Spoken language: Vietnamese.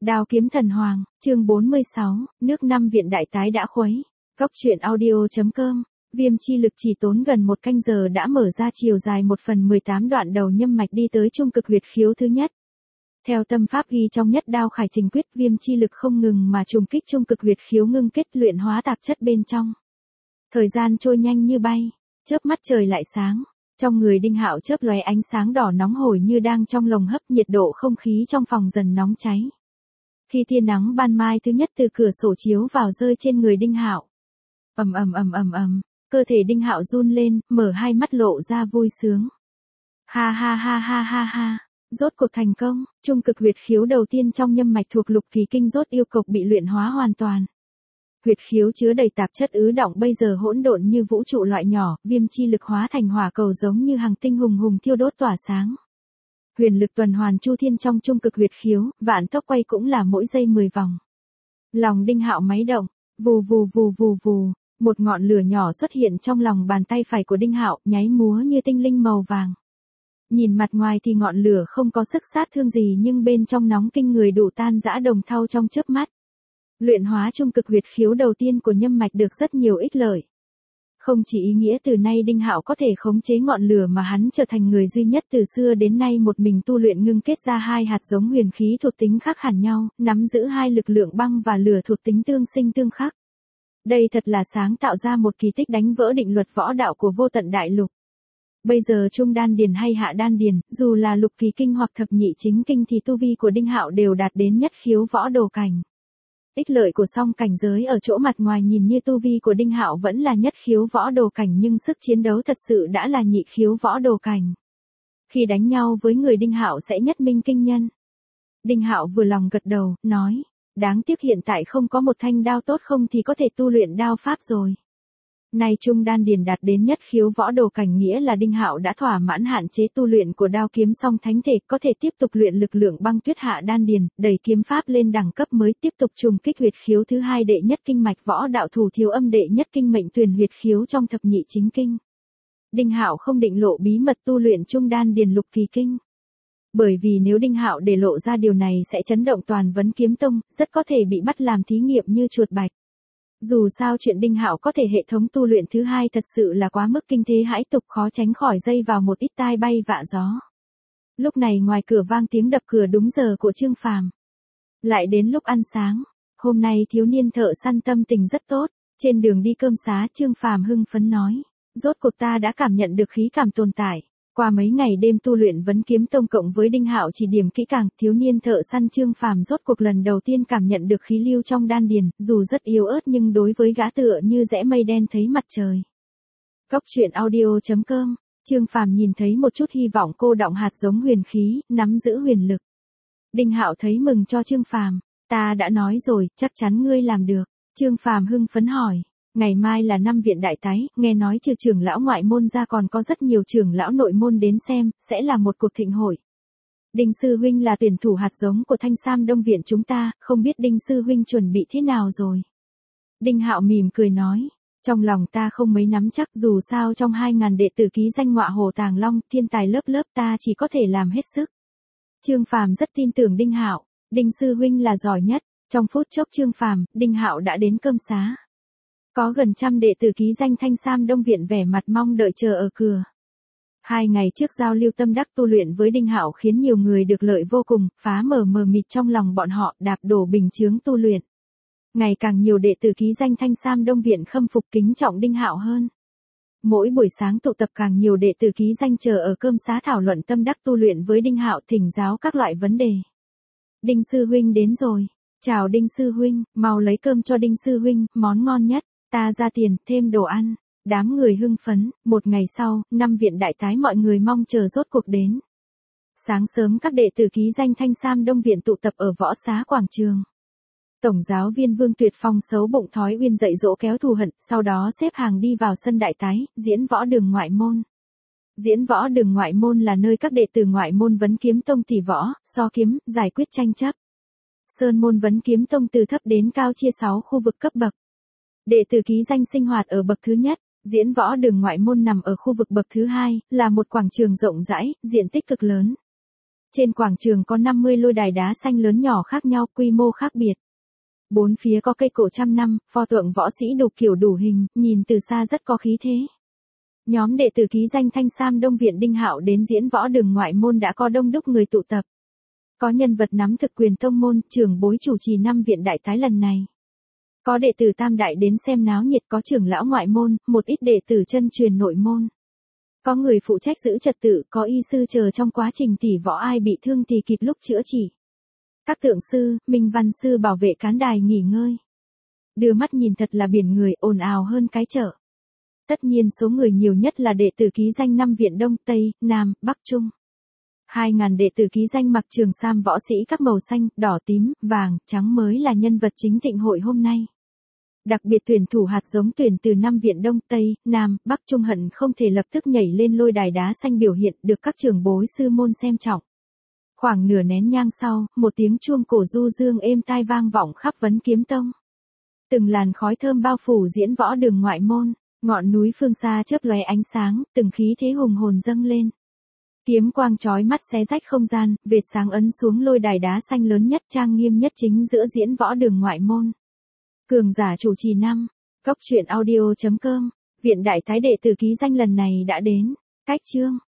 Đao kiếm thần hoàng, chương 46, nước năm viện đại tái đã khuấy. Góc truyện audio.com, Viêm chi lực chỉ tốn gần 1 canh giờ đã mở ra chiều dài 1/18 đoạn đầu nhâm mạch đi tới trung cực huyệt khiếu thứ nhất. Theo tâm pháp ghi trong nhất đao khải trình quyết, viêm chi lực không ngừng mà trùng kích trung cực huyệt khiếu, ngưng kết luyện hóa tạp chất bên trong. Thời gian trôi nhanh như bay, chớp mắt trời lại sáng. Trong người Đinh Hạo chớp lóe ánh sáng đỏ nóng hổi như đang trong lồng hấp, nhiệt độ không khí trong phòng dần nóng cháy. Khi tia nắng ban mai thứ nhất từ cửa sổ chiếu vào rơi trên người Đinh Hạo. Ầm ầm ầm ầm ầm, cơ thể Đinh Hạo run lên, mở hai mắt lộ ra vui sướng. Ha ha ha ha ha ha, rốt cuộc thành công, trung cực huyệt khiếu đầu tiên trong nhâm mạch thuộc lục kỳ kinh rốt yêu cộc bị luyện hóa hoàn toàn. Huyệt khiếu chứa đầy tạp chất ứ đọng bây giờ hỗn độn như vũ trụ loại nhỏ, viêm chi lực hóa thành hỏa cầu giống như hàng tinh hùng hùng thiêu đốt tỏa sáng. Huyền lực tuần hoàn chu thiên trong trung cực huyệt khiếu, vạn tốc quay cũng là mỗi giây 10 vòng. Lòng Đinh Hạo máy động, vù vù vù vù vù, một ngọn lửa nhỏ xuất hiện trong lòng bàn tay phải của Đinh Hạo, nháy múa như tinh linh màu vàng. Nhìn mặt ngoài thì ngọn lửa không có sức sát thương gì, nhưng bên trong nóng kinh người đủ tan rã đồng thau trong chớp mắt. Luyện hóa trung cực huyệt khiếu đầu tiên của nhâm mạch được rất nhiều ích lợi. Không chỉ ý nghĩa từ nay Đinh Hạo có thể khống chế ngọn lửa, mà hắn trở thành người duy nhất từ xưa đến nay một mình tu luyện ngưng kết ra hai hạt giống huyền khí thuộc tính khác hẳn nhau, nắm giữ hai lực lượng băng và lửa thuộc tính tương sinh tương khắc. Đây thật là sáng tạo ra một kỳ tích, đánh vỡ định luật võ đạo của vô tận đại lục. Bây giờ trung đan điền hay hạ đan điền, dù là lục kỳ kinh hoặc thập nhị chính kinh thì tu vi của Đinh Hạo đều đạt đến nhất khiếu võ đồ cảnh. Ích lợi của song cảnh giới ở chỗ mặt ngoài nhìn như tu vi của Đinh Hạo vẫn là nhất khiếu võ đồ cảnh, nhưng sức chiến đấu thật sự đã là nhị khiếu võ đồ cảnh. Khi đánh nhau với người Đinh Hạo sẽ nhất minh kinh nhân. Đinh Hạo vừa lòng gật đầu, nói, đáng tiếc hiện tại không có một thanh đao tốt, không thì có thể tu luyện đao pháp rồi. Nay trung đan điền đạt đến nhất khiếu võ đồ cảnh nghĩa là Đinh Hạo đã thỏa mãn hạn chế tu luyện của đao kiếm song thánh thể, có thể tiếp tục luyện lực lượng băng tuyết hạ đan điền, đẩy kiếm pháp lên đẳng cấp mới, tiếp tục trùng kích huyệt khiếu thứ hai đệ nhất kinh mạch võ đạo thủ thiếu âm đệ nhất kinh mệnh tuyển huyệt khiếu trong thập nhị chính kinh. Đinh Hạo không định lộ bí mật tu luyện trung đan điền lục kỳ kinh. Bởi vì nếu Đinh Hạo để lộ ra điều này sẽ chấn động toàn Vấn Kiếm Tông, rất có thể bị bắt làm thí nghiệm như chuột bạch. Dù sao chuyện Đinh Hạo có thể hệ thống tu luyện thứ hai thật sự là quá mức kinh thế hãi tục, khó tránh khỏi dây vào một ít tai bay vạ gió. Lúc này ngoài cửa vang tiếng đập cửa đúng giờ của Trương Phàm. Lại đến lúc ăn sáng, hôm nay thiếu niên thợ săn tâm tình rất tốt, trên đường đi cơm xá Trương Phàm hưng phấn nói, rốt cuộc ta đã cảm nhận được khí cảm tồn tại. Qua mấy ngày đêm tu luyện Vấn Kiếm Tông cộng với Đinh Hạo chỉ điểm kỹ càng, thiếu niên thợ săn Trương Phàm rốt cuộc lần đầu tiên cảm nhận được khí lưu trong đan điền, dù rất yếu ớt nhưng đối với gã tựa như rẽ mây đen thấy mặt trời. Góc truyện audio.com, Trương Phàm nhìn thấy một chút hy vọng, cô đọng hạt giống huyền khí, nắm giữ huyền lực. Đinh Hạo thấy mừng cho Trương Phàm, ta đã nói rồi, chắc chắn ngươi làm được. Trương Phàm hưng phấn hỏi. Ngày mai là năm viện đại tái, nghe nói trừ trưởng lão ngoại môn ra còn có rất nhiều trưởng lão nội môn đến xem, sẽ là một cuộc thịnh hội. Đinh sư huynh là tuyển thủ hạt giống của Thanh Sam Đông viện chúng ta, không biết Đinh sư huynh chuẩn bị thế nào rồi. Đinh Hạo mỉm cười nói, trong lòng ta không mấy nắm chắc, dù sao trong 2.000 đệ tử ký danh ngọa Hồ Tàng Long, thiên tài lớp lớp ta chỉ có thể làm hết sức. Trương Phàm rất tin tưởng Đinh Hạo, Đinh sư huynh là giỏi nhất. Trong phút chốc Trương Phàm, Đinh Hạo đã đến cơm xá. Có gần 100 đệ tử ký danh Thanh Sam Đông viện vẻ mặt mong đợi chờ ở cửa. 2 ngày trước giao lưu tâm đắc tu luyện với Đinh Hạo khiến nhiều người được lợi vô cùng, phá mờ mịt trong lòng bọn họ, đạp đổ bình chướng tu luyện. Ngày càng nhiều đệ tử ký danh Thanh Sam Đông viện khâm phục kính trọng Đinh Hạo hơn. Mỗi buổi sáng tụ tập càng nhiều đệ tử ký danh chờ ở cơm xá thảo luận tâm đắc tu luyện với Đinh Hạo, thỉnh giáo các loại vấn đề. Đinh sư huynh đến rồi. Chào Đinh sư huynh, mau lấy cơm cho Đinh sư huynh, món ngon nhất. Ta ra tiền, thêm đồ ăn. Đám người hưng phấn, một ngày sau, năm viện đại tái mọi người mong chờ rốt cuộc đến. Sáng sớm các đệ tử ký danh Thanh Sam Đông viện tụ tập ở võ xá quảng trường. Tổng giáo viên Vương Tuyệt Phong xấu bụng thói uyên dạy dỗ kéo thù hận, sau đó xếp hàng đi vào sân đại tái, diễn võ đường ngoại môn. Diễn võ đường ngoại môn là nơi các đệ tử ngoại môn Vấn Kiếm Tông tỉ võ, so kiếm, giải quyết tranh chấp. Sơn môn Vấn Kiếm Tông từ thấp đến cao chia 6 khu vực cấp bậc. Đệ tử ký danh sinh hoạt ở bậc thứ nhất, diễn võ đường ngoại môn nằm ở khu vực bậc thứ hai, là một quảng trường rộng rãi, diện tích cực lớn. Trên quảng trường có 50 lôi đài đá xanh lớn nhỏ khác nhau, quy mô khác biệt. Bốn phía có cây cổ trăm năm, pho tượng võ sĩ đủ kiểu đủ hình, nhìn từ xa rất có khí thế. Nhóm đệ tử ký danh Thanh Sam Đông Viện Đinh Hạo đến diễn võ đường ngoại môn đã có đông đúc người tụ tập. Có nhân vật nắm thực quyền tông môn, trưởng bối chủ trì năm viện đại tái lần này. Có đệ tử tam đại đến xem náo nhiệt, có trưởng lão ngoại môn, một ít đệ tử chân truyền nội môn. Có người phụ trách giữ trật tự, có y sư chờ trong quá trình tỉ võ ai bị thương thì kịp lúc chữa trị. Các tượng sư, minh văn sư bảo vệ khán đài nghỉ ngơi. Đưa mắt nhìn thật là biển người, ồn ào hơn cái chợ. Tất nhiên số người nhiều nhất là đệ tử ký danh năm viện Đông, Tây, Nam, Bắc, Trung. 2.000 đệ tử ký danh mặc trường sam võ sĩ các màu xanh, đỏ, tím, vàng, trắng mới là nhân vật chính thịnh hội hôm nay. Đặc biệt tuyển thủ hạt giống tuyển từ năm viện Đông, Tây, Nam, Bắc, Trung hận không thể lập tức nhảy lên lôi đài đá xanh biểu hiện, được các trưởng bối sư môn xem trọng. Khoảng nửa nén nhang sau, một tiếng chuông cổ du dương êm tai vang vọng khắp Vấn Kiếm Tông. Từng làn khói thơm bao phủ diễn võ đường ngoại môn, ngọn núi phương xa chớp lóe ánh sáng, từng khí thế hùng hồn dâng lên. Kiếm quang chói mắt xé rách không gian, vệt sáng ấn xuống lôi đài đá xanh lớn nhất trang nghiêm nhất chính giữa diễn võ đường ngoại môn. Cường giả chủ trì năm, Cốc truyện audio.com, viện đại tái đệ tử ký danh lần này đã đến. Cách chương